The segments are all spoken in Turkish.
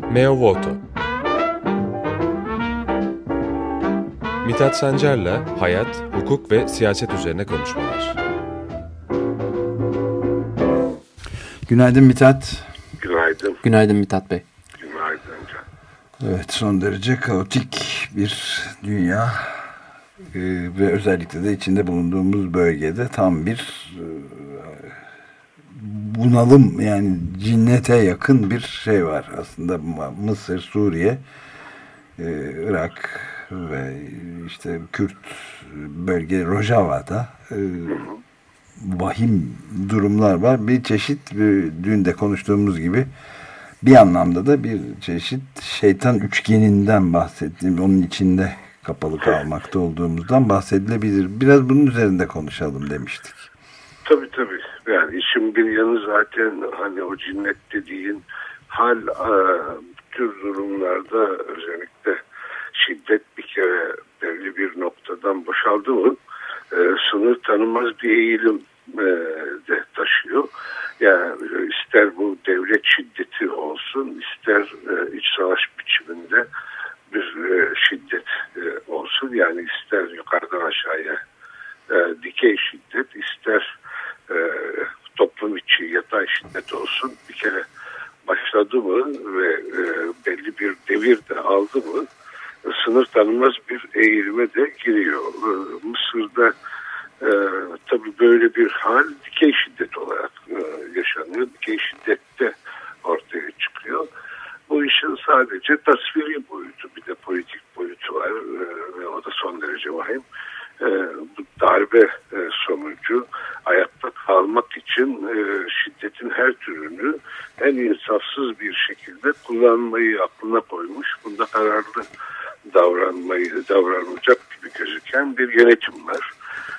Meo Voto. Mithat Sancar'la hayat, hukuk ve siyaset üzerine konuşmalar. Günaydın Mithat. Günaydın. Günaydın Mithat Bey. Günaydın. Evet, son derece kaotik bir dünya ve özellikle de içinde bulunduğumuz bölgede tam bir bunalım, yani cinnete yakın bir şey var aslında. Mısır, Suriye, Irak ve işte Kürt bölge Rojava'da vahim durumlar var. Bir çeşit, dün de konuştuğumuz gibi, bir anlamda da bir çeşit şeytan üçgeninden bahsettiğim, onun içinde kapalı kalmakta olduğumuzdan bahsedilebilir. Biraz bunun üzerinde konuşalım demiştik. Tabii. Yani işin bir yanı zaten hani o cinnet dediğin hal tür durumlarda özellikle şiddet bir kere belli bir noktadan boşaldı mı sınır tanımaz bir eğilim de taşıyor. Yani ister bu devlet şiddeti olsun, ister iç savaş biçiminde bir şiddet olsun. Yani ister yukarıdan aşağıya dikey şiddet, ister toplum içi yatay şiddet olsun. Bir kere başladı mı ve belli bir devir de aldı mı sınır tanımaz bir eğilime de giriyor. Mısır'da tabii böyle bir hal dikey şiddet olarak yaşanıyor. Dikey şiddette ortaya çıkıyor. Bu işin sadece tasviri boyutu, bir de politik boyutu var ve o da son derece vahim. Bu darbe sonucu ayakta kalmak için şiddetin her türünü en insafsız bir şekilde kullanmayı aklına koymuş. Bunda kararlı davranılacak gibi gözüken bir yönetim var.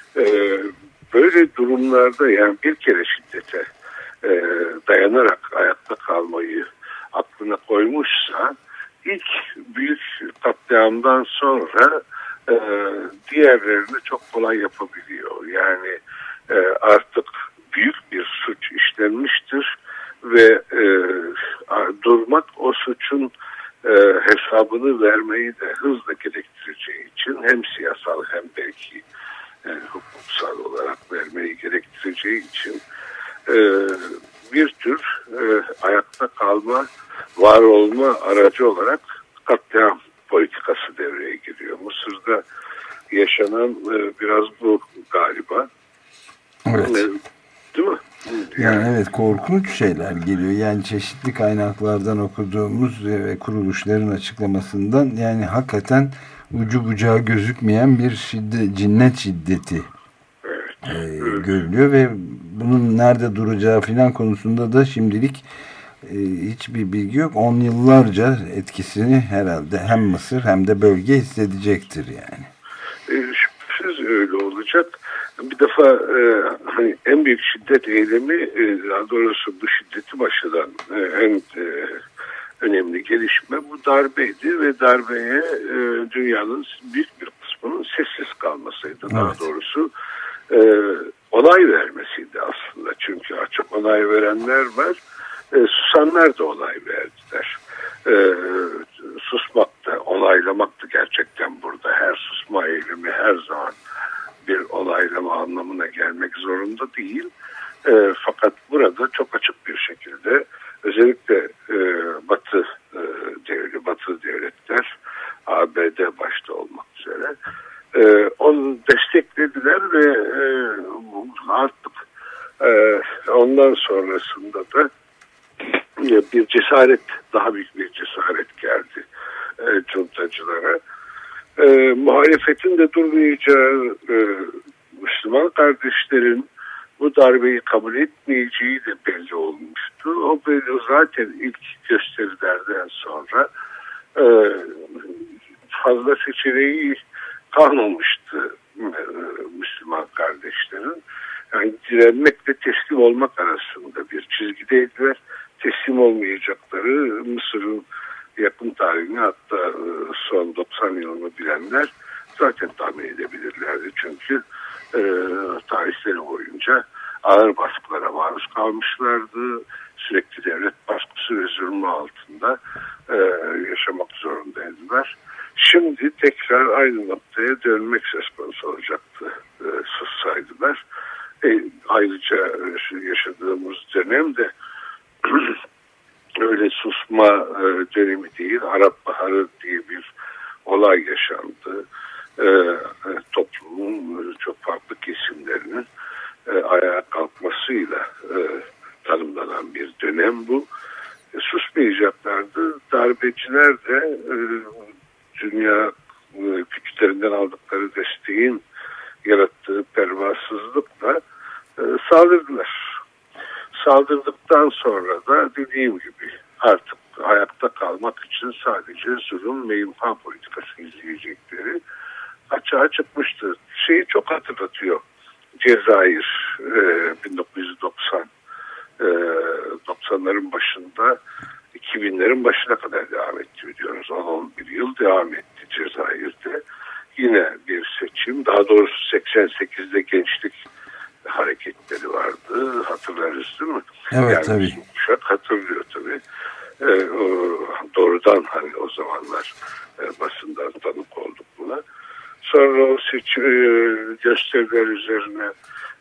Böyle durumlarda yani bir kere şiddete dayanarak ayakta kalmayı aklına koymuşsa ilk büyük katliamdan sonra diğerlerini çok kolay yapabiliyor. Yani artık büyük bir suç işlenmiştir ve durmak o suçun hesabını vermeyi de hızla gerektireceği için hem siyasal hem belki hukuksal olarak vermeyi gerektireceği için bir tür ayakta kalma, var olma aracı olarak katliam politikası devreye giriyor. Mısır'da yaşanan biraz bu galiba. Evet. Değil mi? Yani evet, korkunç şeyler geliyor. Yani çeşitli kaynaklardan okuduğumuz ve kuruluşların açıklamasından, yani hakikaten ucu bucağı gözükmeyen bir cinnet şiddeti görülüyor ve bunun nerede duracağı filan konusunda da şimdilik hiçbir bilgi yok. 10 yıllarca etkisini herhalde hem Mısır hem de bölge hissedecektir yani. Şüphesiz öyle olacak. Bir defa hani en büyük şiddet eylemi, daha doğrusu bu şiddeti başlayan en önemli gelişme bu darbeydi ve darbeye dünyanın büyük bir kısmının sessiz kalmasıydı. Evet. Daha doğrusu onay vermesiydi aslında. Çünkü açık onay verenler var. Susanlar da onay verdiler. Susmak da, onaylamak da gerçekten burada. Her susma eylemi her zaman bir onaylama anlamına gelmek zorunda değil. Fakat burada çok açık bir şekilde özellikle Batı devletler, ABD başta olmak üzere onu desteklediler ve artık ondan sonrasında da bir cesaret, daha büyük bir cesaret geldi cuntacılara. Muhalefetin de durmayacağı, Müslüman kardeşlerin bu darbeyi kabul etmeyeceği de belli olmuştu. O belli zaten ilk gösterilerden sonra fazla seçeneği kalmamıştı Müslüman kardeşlerin. Yani direnmekle teslim olmak arasında bir çizgideydiler. Teslim olmayacakları Mısır'ın yakın tarihini, hatta son 90 yılını bilenler zaten tahmin edebilirlerdi. Çünkü tarihleri boyunca ağır baskılara maruz kalmışlardı. sürekli devlet baskısı ve zulmü altında yaşamak zorundaydılar. Şimdi tekrar aynı noktaya dönmek söz konusu olacaktı. Sussaydılar. Ayrıca yaşadığımız dönemde öyle susma dönemi değil, Arap Baharı diye bir olay yaşandı. Toplumun çok farklı kesimlerinin ayağa kalkmasıyla tanımlanan bir dönem bu. Susmayacaklardı. Darbeciler de dünya güçlerinden aldıkları desteğin yarattığı pervasızlıkla saldırdılar. Saldırdıktan sonra da dediğim gibi artık ayakta kalmak için sadece zulüm ve imha politikası izleyecekleri açığa çıkmıştı. Şeyi çok hatırlatıyor. Cezayir 1990 90'ların başında 2000'lerin başına kadar devam etti biliyoruz. 10-11 yıl devam etti Cezayir'de. Yine bir seçim. Daha doğrusu 88'de gençlik hareketleri vardı. Hatırlarız değil mi? Evet yani tabii. Kuşak hatırlıyor tabii. Doğrudan hani o zamanlar basından tanık olduk buna. Sonra o gösteriler üzerine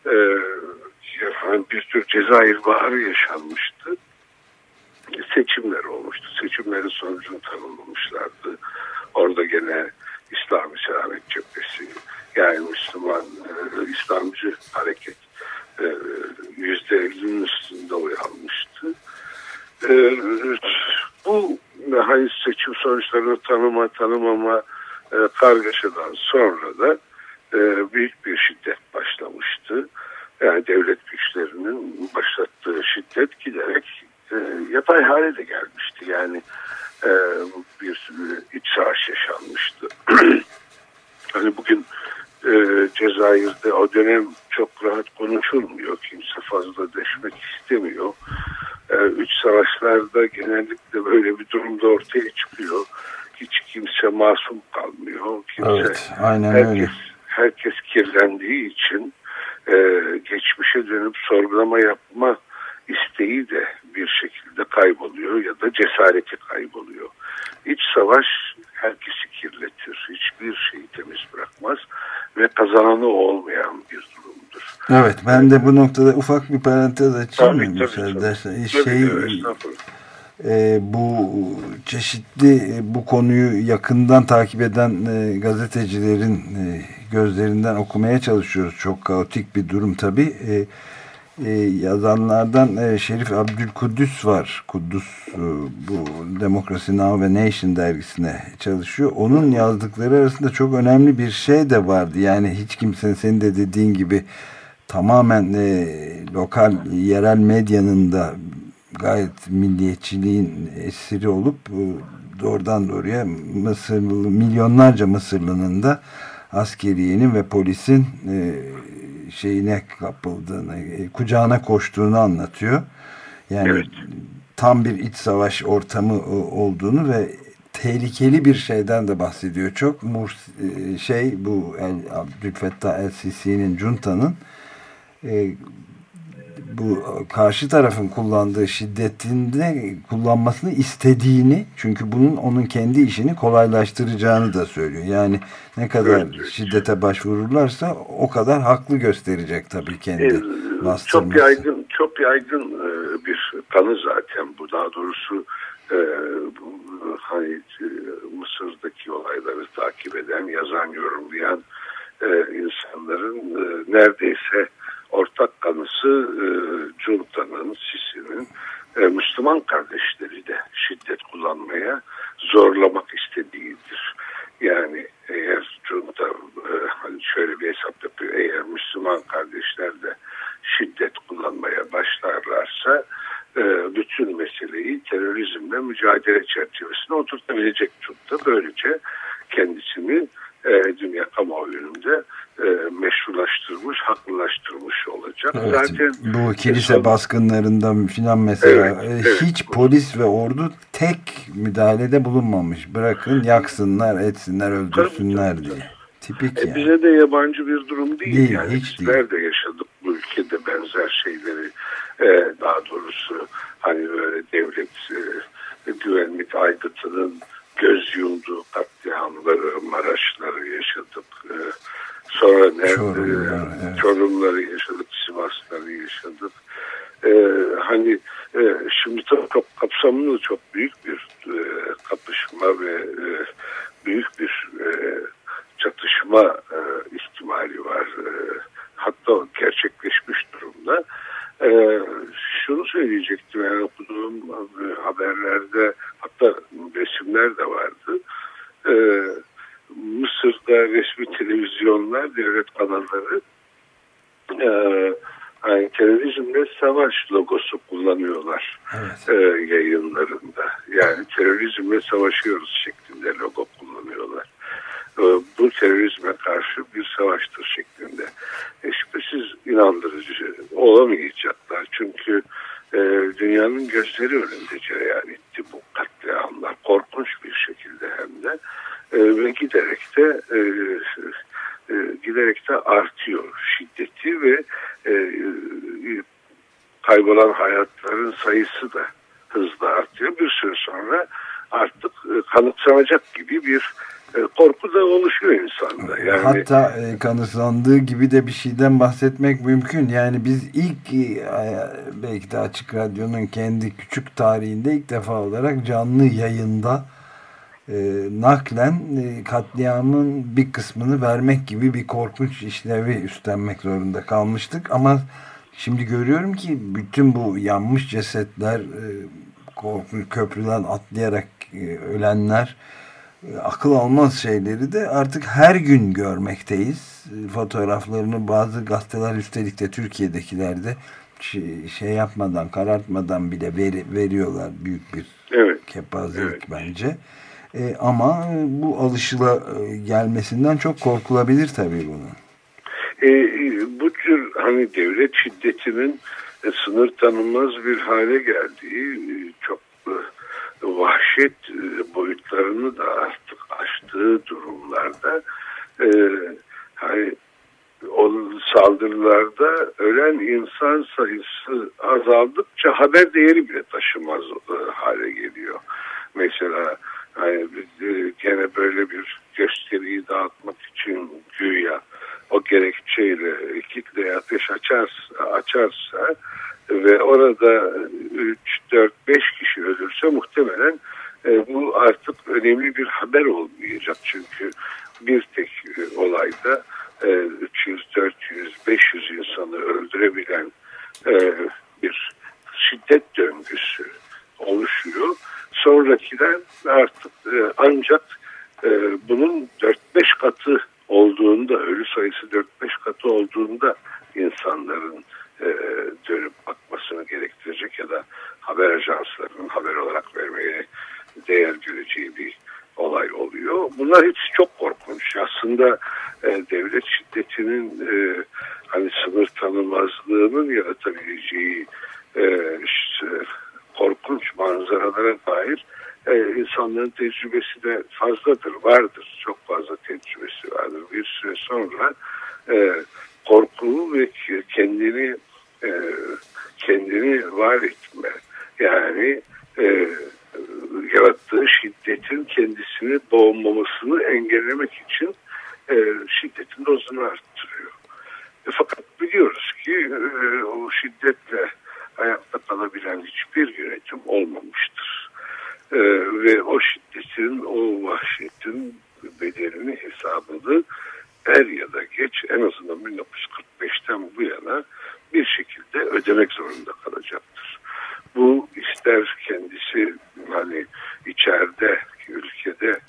bir tür Cezayir Baharı yaşanmıştı. Seçimler olmuştu. Seçimlerin sonucunu tanımlamışlardı. Orada gene İslami Selamet Cephesi, yani Müslüman, İslamcı hareket %50'nin üstünde oy almıştı. Bu hani seçim sonuçlarını tanımama kargaşadan sonra da büyük bir şiddet başlamıştı. Yani devlet güçlerinin başlattığı şiddet giderek yatay hale de gelmişti. Yani bir iç savaş yaşanmıştı. Hani bugün Cezayir'de o dönem çok rahat konuşulmuyor. Kimse fazla deşmek istemiyor. İç savaşlarda genellikle böyle bir durumda ortaya çıkıyor. Hiç kimse masum kalmıyor. Kimse, evet, aynen öyle. Herkes kirlendiği için geçmişe dönüp sorgulama yapma isteği de bir şekilde kayboluyor ya da cesareti kayboluyor. İç savaş herkesi kirletir. Hiçbir şeyi temiz bırakmaz ve kazananı olmayan bir durumdur. Evet, ben de bu noktada ufak bir parantez açayım mı? Bu çeşitli bu konuyu yakından takip eden gazetecilerin gözlerinden okumaya çalışıyoruz. Çok kaotik bir durum tabii. Yazanlardan Şerif Abdülkuddüs var. Kuddus bu Democracy Now! Ve Nation dergisine çalışıyor. Onun yazdıkları arasında çok önemli bir şey de vardı. Yani hiç kimsenin senin de dediğin gibi tamamen lokal, yerel medyanın da gayet milliyetçiliğin esiri olup doğrudan doğruya milyonlarca Mısırlı'nın da askeriyenin ve polisin şeyine kapıldığını, kucağına koştuğunu anlatıyor. Yani evet, tam bir iç savaş ortamı olduğunu ve tehlikeli bir şeyden de bahsediyor. Çok bu Abdülfettah el-Sisi'nin, Junta'nın bu karşı tarafın kullandığı şiddetinde kullanmasını istediğini, çünkü bunun onun kendi işini kolaylaştıracağını da söylüyor. Yani ne kadar şiddete başvururlarsa o kadar haklı gösterecek tabii kendi bastırması. Çok yaygın bir kanı zaten bu. Daha doğrusu hani Mısır'daki olayları takip eden, yazan, yorumlayan insanların neredeyse ortak kanısı Junta'nın, Sisi'nin Müslüman kardeşleri de şiddet kullanmaya zorlamak istediğidir. Yani eğer Junta hani şöyle bir hesap yapıyor, eğer Müslüman kardeşler de şiddet kullanmaya başlarlarsa bütün meseleyi terörizmle mücadele çerçevesine oturtabilecek Junta. Böylece kendisini dünya kamuoyunda meşrulaştırmış, haklılaştırmış olacak. Evet, zaten bu kilise baskınlarından filan mesela hiç polis ve ordu tek müdahalede bulunmamış. Bırakın yaksınlar, etsinler, öldürsünler diye. Tipik yani. Bize de yabancı bir durum değil. Yani hiç bizler de yaşadık bu ülkede benzer şeyleri. Daha doğrusu hani böyle devlet güvenlik aygıtının göz yumduğu katliamları, Maraşları yaşadık. Sonra Çorumları yaşadık, Sivasları yaşadık. Hani şimdi çok kapsamlı, çok büyük bir kapışma ve büyük bir çatışma ihtimali var. Hatta gerçekleşmiş durumda. Şunu söyleyecektim, yani okuduğum haberlerde, hatta resimler de vardı. Mısır'da resmi televizyonlar, devlet kanalları yani terörizmle savaş logosu kullanıyorlar, evet, yayınlarında. Yani terörizmle savaşıyoruz şeklinde logo kullanıyorlar. Bu terörizme karşı bir savaştır şeklinde. Şüphesiz inandırıcı olamayacaklar. Çünkü dünyanın gözleri önünde cereyan etti bu katliamlar. Korkunç bir şekilde hem de. Ve giderek de artıyor şiddeti ve kaybolan hayatların sayısı da hızla artıyor. Bir süre sonra artık kanıksanacak gibi bir korku da oluşuyor insanda. Yani, hatta kanıksandığı gibi de bir şeyden bahsetmek mümkün. Yani biz ilk belki de Açık Radyo'nun kendi küçük tarihinde ilk defa olarak canlı yayında naklen katliamın bir kısmını vermek gibi bir korkunç işlevi üstlenmek zorunda kalmıştık. Ama şimdi görüyorum ki bütün bu yanmış cesetler, korkunç köprüden atlayarak ölenler, akıl almaz şeyleri de artık her gün görmekteyiz. Fotoğraflarını bazı gazeteler, üstelik de Türkiye'dekilerde şey yapmadan, karartmadan bile veriyorlar. Büyük bir kepazelik bence. Ama bu alışıla gelmesinden çok korkulabilir tabii bunun. Bu tür hani devlet şiddetinin sınır tanınmaz bir hale geldiği, çok vahşet boyutlarını da artık aştığı durumlarda hani o saldırılarda ölen insan sayısı azaldıkça haber değeri bile taşımaz hale geliyor. Mesela hani gene böyle bir gösteriyi dağıtmak için güya o gerekçeyle kitle ateş açarsa ve orada 3, 4, 5 kişi ölürse muhtemelen bu artık önemli bir haber olmayacak. Çünkü bir tek olayda 300, 400, 500 insanı öldürebilen bir şiddet döngüsü oluşuyor. Sonrakiler artık ancak bunun 4-5 katı olduğunda, ölü sayısı 4-5 katı olduğunda insanların dönüp bakmasını gerektirecek ya da haber ajanslarının haber olarak vermeye değer göreceği bir olay oluyor. Bunlar hepsi çok korkunç. Aslında devlet şiddetinin hani sınır tanımazlığının yaratabileceği korkunç manzaralara dair insanların tecrübesi de fazladır, vardır. Çok fazla tecrübesi vardır. Bir süre sonra korku ve kendini var etme, yani yarattığı şiddetin kendisini boğmamasını engellemek için şiddetin dozunu arttırıyor. Fakat biliyoruz ki o şiddetle ayakta kalabilen hiçbir yönetim olmamıştır. Ve o şiddetin, o vahşetin bedelini, hesabını er ya da geç, en azından 1945'ten bu yana bir şekilde ödemek zorunda kalacaktır. Bu ister kendisi hani içeride, ülkede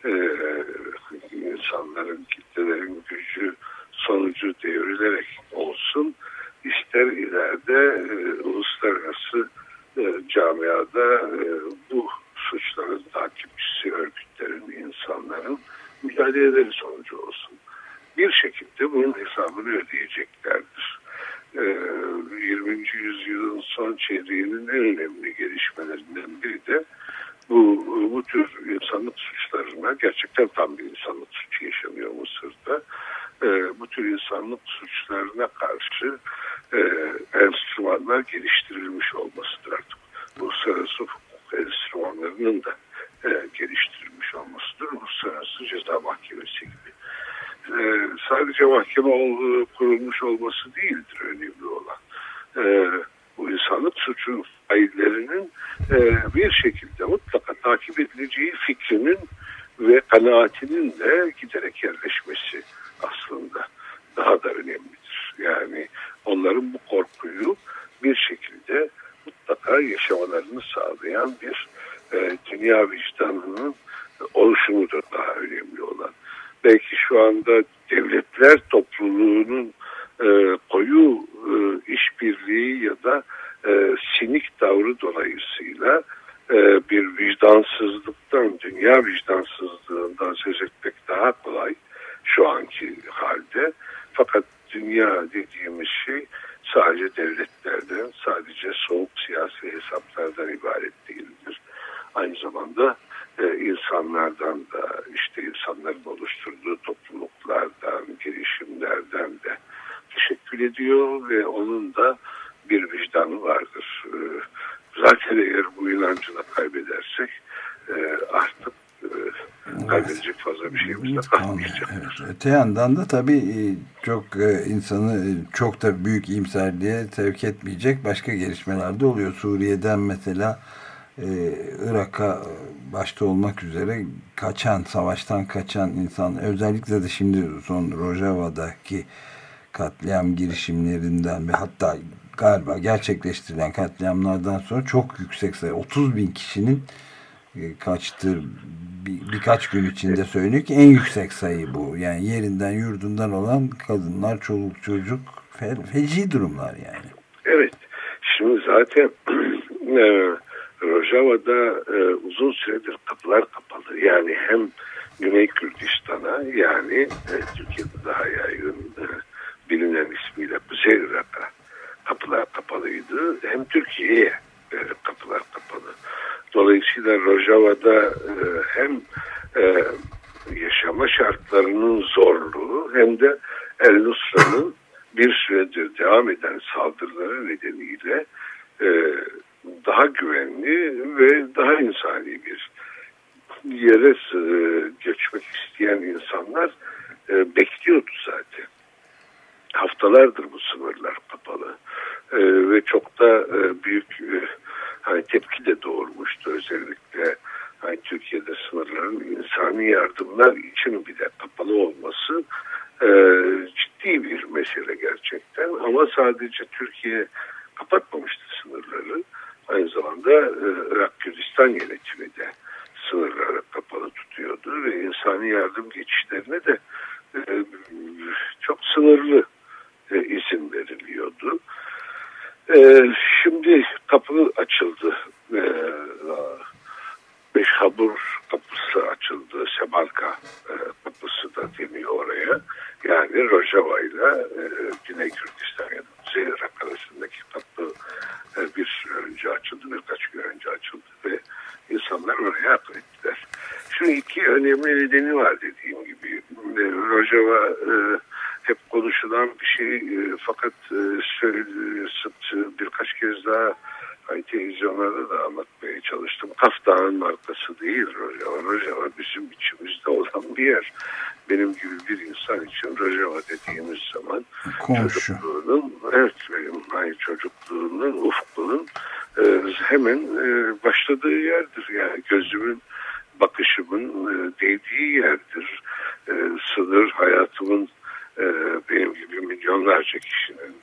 insanların, kitlelerin gücü sonucu devrilerek olsun, ister ileride uluslararası camiada bu suçların takipçisi örgütlerin, insanların mücadeleleri sonucu olsun. Bir şekilde bunun hesabını ödeyeceklerdir. 20. yüzyılın son çeyreğinin en önemli gelişmelerinden biri de bu tür insanlık suçlarına, gerçekten tam bir insanlık suçu yaşanıyor Mısır'da. Bu tür insanlık suçlarına karşı enstrümanlar geliştirilmiş olmasıdır artık. mekanizmalarının da geliştirilmiş olmasıdır. Uluslararası Ceza Mahkemesi gibi. Sadece mahkeme kurulmuş olması değildir önemli olan. Bu insanlık suçu faillerinin bir şekilde mutlaka takip edileceği fikrinin ve kanaatinin de giderek yerleşmesi aslında daha da önemlidir. Yani onların bu korkuyu bir şekilde mutlaka yaşamalarını sağlayan bir dünya vicdanının oluşumudur daha önemli olan. Belki şu anda devletler topluluğunun koyu işbirliği ya da sinik tavrı dolayısıyla bir vicdansızlıktan, dünya vicdansızlığından söz etmek daha kolay şu anki halde. Fakat dünya dediğimiz şey sadece devletlerden, sadece soğuk siyasi hesaplardan ibaret değildir. Aynı zamanda insanlardan da, işte insanların oluşturduğu topluluklardan, girişimlerden de teşekkür ediyor ve onun da bir vicdanı vardır. Zaten eğer bu inancı da kaybedersek artık kaybedecek fazla bir şeyimiz de kalmayacak. Evet. Öte yandan da tabii çok insanı çok da büyük iyimserliğe sevk etmeyecek başka gelişmeler de oluyor. Suriye'den mesela Irak'a başta olmak üzere savaştan kaçan insan, özellikle de şimdi son Rojava'daki katliam girişimlerinden ve hatta galiba gerçekleştirilen katliamlardan sonra çok yüksek sayı 30.000 kişinin kaçtığı birkaç gün içinde söyleniyor ki en yüksek sayı bu. Yani yerinden yurdundan olan kadınlar, çoluk çocuk, feci durumlar yani. Evet. Şimdi zaten Rojava'da uzun süredir kapılar kapalı. Yani hem Güney Kürdistan'a, yani Türkiye'de daha yaygın bilinen ismiyle Kuzey Irak'a kapılar kapalıydı. Hem Türkiye'ye kapılar kapalı. Dolayısıyla Rojava'da hem yaşama şartlarının zorluğu hem de El-Nusra'nın bir süredir devam eden saldırıları nedeniyle daha güvenli ve daha insani bir yere göçmek isteyen insanlar bekliyordu zaten. Haftalardır bu sınırlar kapalı ve çok da büyük tepki de doğurmuştu. Özellikle Türkiye'de sınırların insani yardımlar için bile kapalı olması ciddi bir mesele gerçekten. Ama sadece Türkiye kapatmamıştı sınırları. Aynı zamanda Irak Kürdistan yönetimi de sınırları kapalı tutuyordu ve insani yardım geçişlerine de çok sınırlı izin veriliyordu. Şimdi kapı açıldı. Beşhabur kapısı açıldı. Sebalka kapısı da deniyor oraya. Yani Rojava ile Güney Kürdistan ya da Kuzey Irak arasındaki kapı bir süre önce açıldı. Birkaç gün önce açıldı ve insanlar oraya akın ettiler. Şu iki önemli nedeni var dediğim gibi. Rojava hep konuşulan bir şey fakat birkaç kez daha televizyonlarda da anlatmaya çalıştım. Kaf Dağı'nın markası değil Rojava. Rojava bizim içimizde olan bir yer. Benim gibi bir insan için Rojava dediğimiz zaman çocukluğunun, evet benim çocukluğunun, ufkunun hemen başladığı yerdir. Yani gözümün, bakışımın değdiği yerdir. Sınır hayatımın benim gibi milyonlarca kişinin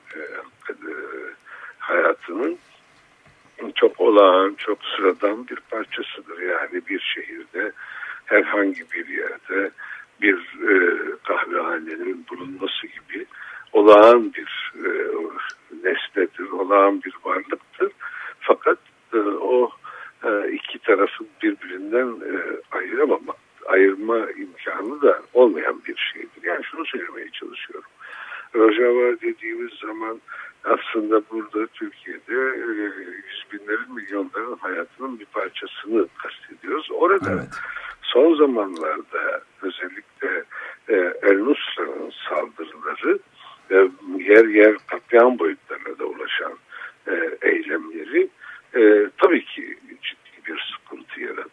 hayatının çok olağan, çok sıradan bir parçasıdır. Yani bir şehirde, herhangi bir yerde bir kahvehanenin bulunması gibi olağan bir nesnedir, olağan bir varlıktır. Fakat o iki tarafın birbirinden ayırma imkanı da olmayan bir şeydir. Yani şunu söylemeye çalışıyorum. Rojava dediğimiz zaman aslında burada Türkiye'de yüz binlerin, milyonların hayatının bir parçasını kastediyoruz. Orada evet, son zamanlarda özellikle El-Nusra'nın saldırıları yer yer katliam boyutlarına da ulaşan eylemleri tabii ki ciddi bir sıkıntı yaradı.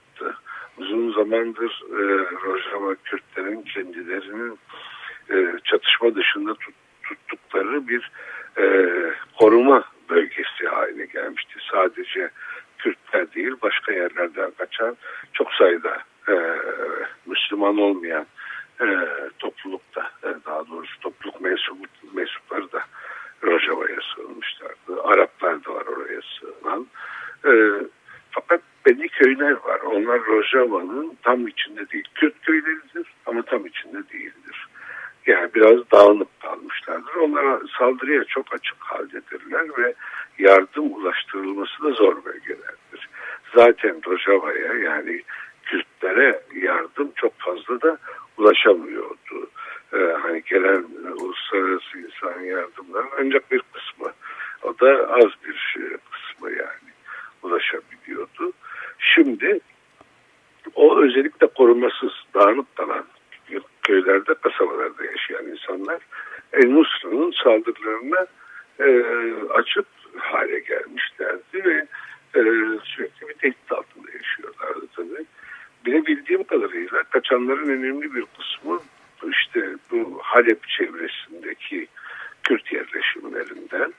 zamandır Rojava Kürtlerin kendilerinin çatışma dışında tuttukları bir koruma bölgesi haline gelmişti. Sadece Kürtler değil, başka yerlerden kaçan çok sayıda Müslüman olmayan toplulukta, daha doğrusu topluluk mensupları da Rojava'ya sığınmışlardı. Araplar da var oraya sığınan. Fakat belli köyler var. Onlar Rojava'nın tam içinde değil. Kürt köyleridir ama tam içinde değildir. Yani biraz dağınık kalmışlardır. Onlara saldırıya çok açık haldedirler ve yardım ulaştırılması da zor bölgelerdir. Zaten Rojava'ya, yani Kürtlere yardım çok fazla da ulaşamıyordu. Hani gelen uluslararası insan yardımlarının ancak bir kısmı, o da az bir kısmı yani ulaşabiliyordu. Şimdi o özellikle korumasız, dağınık kalan köylerde, kasabalarda yaşayan insanlar El-Nusra'nın saldırılarına açık hale gelmişlerdi ve sürekli bir tehdit altında yaşıyorlardı tabii. Benim bildiğim kadarıyla kaçanların önemli bir kısmı işte bu Halep çevresindeki Kürt yerleşimlerinden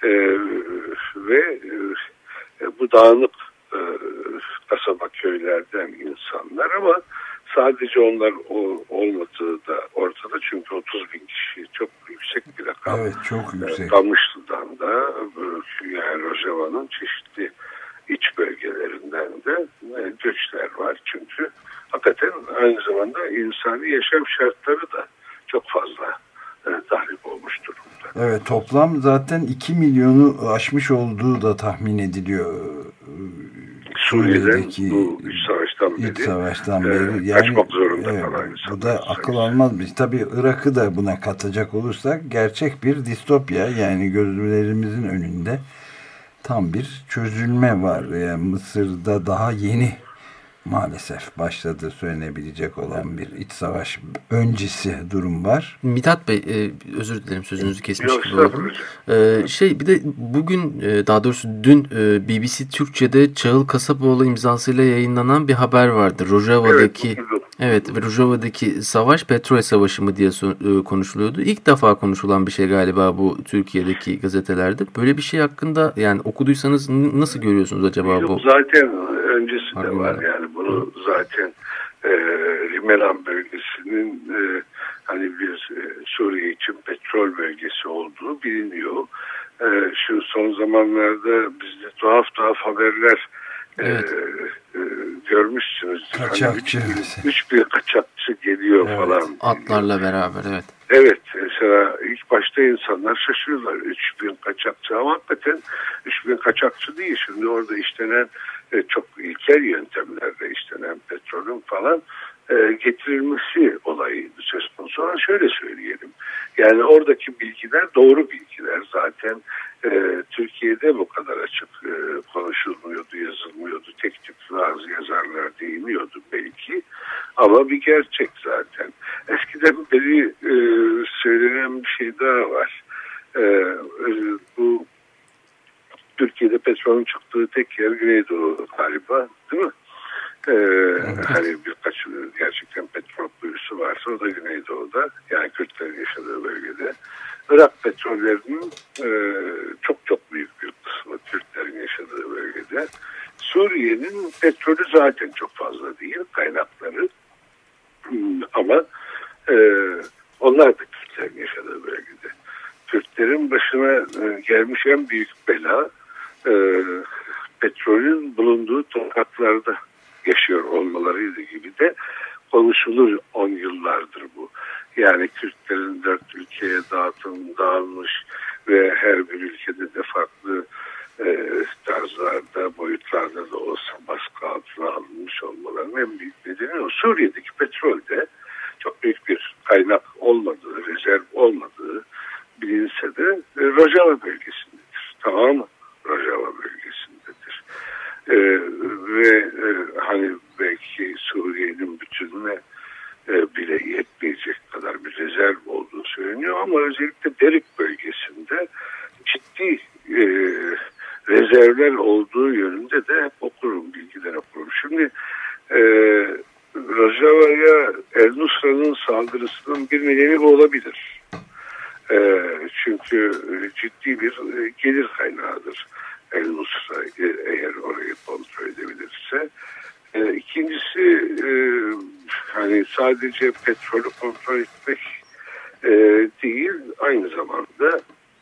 ve bu dağınık kasaba köylerden insanlar, ama sadece onlar olmadığı da ortada, çünkü 30 bin kişi çok yüksek bir rakam. Evet, çok yüksek. Kamışlı'dan da, yani Rojava'nın çeşitli iç bölgelerinden de göçler var, çünkü hakikaten aynı zamanda insani yaşam şartları da çok fazla tahrip olmuş durumda. Evet, toplam zaten 2 milyonu aşmış olduğu da tahmin ediliyor. Suriye'deki bu iç savaştan beri yani, kaçmak zorunda kalan insanlar. Bu da akıl almaz bir. Tabii Irak'ı da buna katacak olursak gerçek bir distopya, yani gözlerimizin önünde tam bir çözülme var. Yani Mısır'da daha yeni maalesef başladığı söylenebilecek olan bir iç savaş öncesi durum var. Mithat Bey, özür dilerim sözünüzü kesmiş gibi oldum. Bir de bugün, daha doğrusu dün BBC Türkçe'de Çağıl Kasapoğlu imzasıyla yayınlanan bir haber vardı. Rojava'daki savaş petrol savaşı mı diye konuşuluyordu. İlk defa konuşulan bir şey galiba bu Türkiye'deki gazetelerde. Böyle bir şey hakkında, yani okuduysanız nasıl görüyorsunuz acaba bu? Zaten öncesi de var yani. Bunu zaten Rimelan bölgesinin hani bir Suriye için petrol bölgesi olduğu biliniyor. Şu son zamanlarda bizde tuhaf haberler görmüşsünüz. Kaçakçı. Hani 3 kaçakçı geliyor falan. Atlarla beraber, evet. Evet, mesela ilk başta insanlar şaşırıyorlar. 3000 kaçakçı, ama hakikaten 3000 kaçakçı değil. Şimdi orada işlenen çok ilkel yöntemlerle işlenen petrolün falan getirilmesi olayı söz konusu. Sonra şöyle söyleyelim. Yani oradaki bilgiler doğru bilgiler. Zaten Türkiye'de bu kadar açık konuşulmuyordu, yazılmıyordu. Tek tip bazı yazarlar değiniyordu belki. Ama bir gerçek zaten. Eskiden beri söylenen bir şey daha var. Bu Türkiye'de petrolün çıktığı tek yer Güneydoğu galiba, değil mi? Hani birkaç gerçekten petrol kuyusu varsa o da Güneydoğu'da, yani Kürtlerin yaşadığı bölgede. Irak petrollerinin çok büyük bir kısmı Kürtlerin yaşadığı bölgede. Suriye'nin petrolü zaten çok fazla değil, kaynakları, ama onlar da Kürtlerin yaşadığı bölgede. Kürtlerin başına gelmiş en büyük bela petrolün bulunduğu topraklarda yaşıyor olmalarıydı gibi de konuşulur 10 yıllardır bu. Yani Kürtlerin 4 ülkeye dağılmış ve her bir ülkede de farklı tarzlarda, boyutlarda da olsa baskı altına alınmış olmalarının en büyük nedeni o. Suriye'deki petrolde çok büyük bir kaynak olmadığı, rezerv olmadığı bilinse de Rojava bölgesindedir. Tamam mı? Rojava bölgesindedir. Ve hani belki Suriye'nin bütününe bile yetmeyecek kadar bir rezerv olduğu söyleniyor, ama özellikle Derik bölgesinde ciddi rezervler olduğu yönünde de hep bilgiler okurum. Şimdi Mısır'ın saldırısının bir nedeni bu olabilir. Çünkü ciddi bir gelir kaynağıdır El-Nusra eğer orayı kontrol edebilirse. İkincisi hani sadece petrolü kontrol etmek değil, aynı zamanda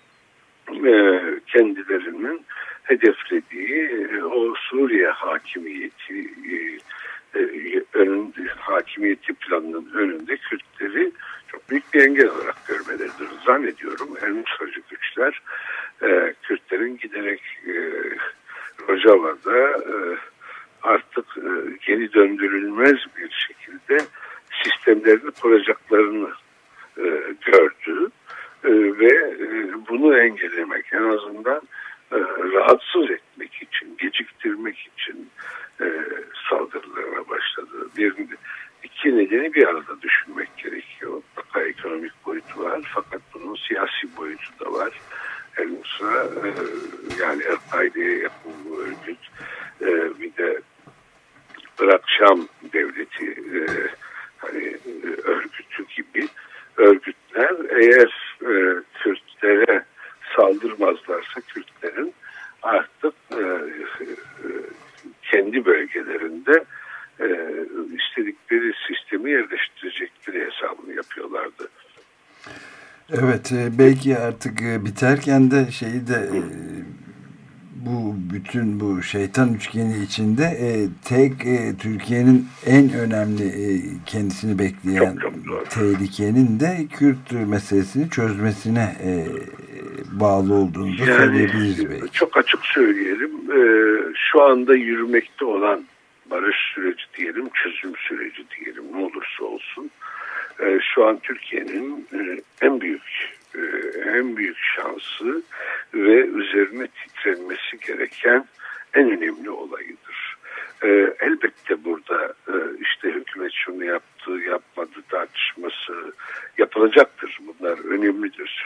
kendilerinin hedeflediği o Suriye hakimiyeti planının önünde Kürtleri çok büyük bir engel olarak görmeleridir. Zannediyorum El-Nusracı güçler Kürtlerin giderek Rojava'da artık geri döndürülmez bir şekilde sistemlerini kuracaklarını gördü ve bunu engellemek, en azından rahatsız etmek için, geciktirmek için saldırılarına başladı. İki nedeni bir arada düşünmek gerekiyor. Mutlaka ekonomik boyutu var, fakat bunun siyasi boyutu da var. El-Nusra yani El-Kaide'ye yakın bu örgüt, bir de Irak Şam devleti hani örgütü gibi örgütler eğer Kürtlere saldırmazlarsa Kürtlerin artık kendi bölgelerinde istedikleri sistemi yerleştirecekleri hesabını yapıyorlardı. Evet, belki artık biterken de şeyi de bu bütün bu şeytan üçgeni içinde tek Türkiye'nin en önemli kendisini bekleyen çok tehlikenin de Kürt meselesini çözmesine bağlı olduğunu da söyleyebiliriz belki. Çok açık söyleyelim. Şu anda yürümekte olan barış süreci diyelim, çözüm süreci diyelim, ne olursa olsun. Şu an Türkiye'nin en büyük şansı ve üzerine titrenmesi gereken en önemli olayıdır. Elbette burada işte hükümet şunu yaptı, yapmadı tartışması yapılacaktır. Bunlar önemlidir.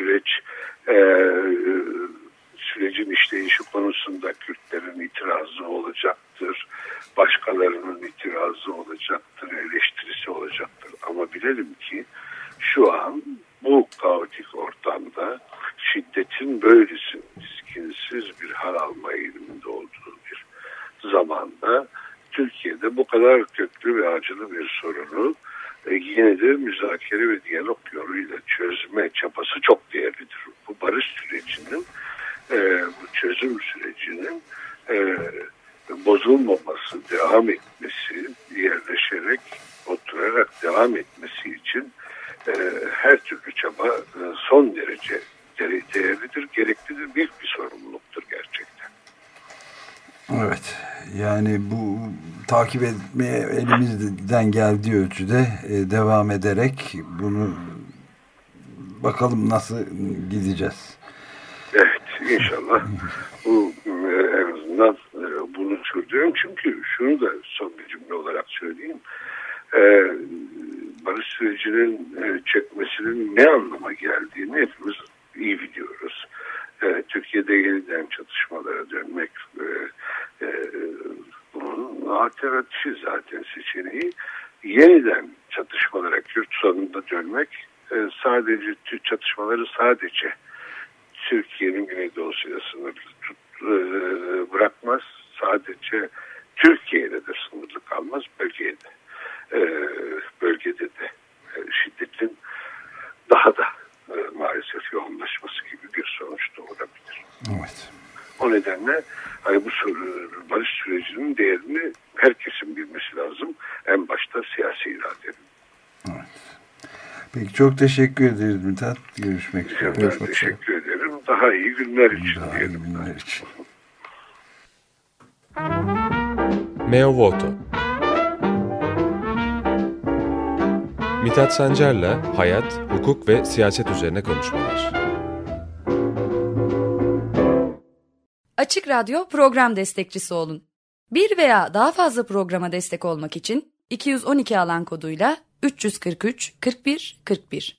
Sürecin işleyişi konusunda Kürtlerin itirazı olacaktır. Başkalarının itirazı olacaktır, eleştirisi olacaktır. Ama bilelim ki şu an bu kaotik ortamda şiddetin böylesi diskinsiz bir hal alma eğiliminde olduğu bir zamanda Türkiye'de bu kadar köklü ve acılı bir sorunu yine de müzakere ve diyalog yoluyla çözme çabası çok değerlidir. Bu barış sürecinin, bu çözüm sürecinin bozulmaması, devam etmesi, yerleşerek, oturarak devam etmesi için her türlü çaba son derece değerlidir, gereklidir, büyük bir sorumluluktur gerçekten. Evet, yani bu takip etmeye elimizden geldiği ölçüde devam ederek bunu bakalım nasıl gideceğiz. Evet, inşallah bu en azından bunu sürdürüyorum. Çünkü şunu da son bir cümle olarak söyleyeyim. Barış sürecinin çökmesinin ne anlama geldiğini hepimiz iyi biliyoruz. Türkiye'de yeniden çatışmalara dönmek bunun alternatifi zaten seçeneği. Yeniden çatışmalara, Kürt sorununda dönmek sadece çatışmaları sadece Türkiye'nin güneydoğusuyla sınırlı bırakmaz. Sadece Türkiye'de de sınırlı kalmaz, bölgede de şiddetin daha da maalesef yoğunlaşması gibi bir sonuç doğurabilir. Evet. O nedenle hani bu barış sürecinin değerini herkesin bilmesi lazım. En başta siyasi iradenin. Evet. Peki çok teşekkür ederiz Mithat. Görüşmek üzere. Ben teşekkür ederim. Daha iyi günler için daha diyelim. İyi günler için. Meo Voto. Mithat Sancar'la hayat, hukuk ve siyaset üzerine konuşmalar. Açık Radyo program destekçisi olun. Bir veya daha fazla programa destek olmak için 212 alan koduyla 343 41 41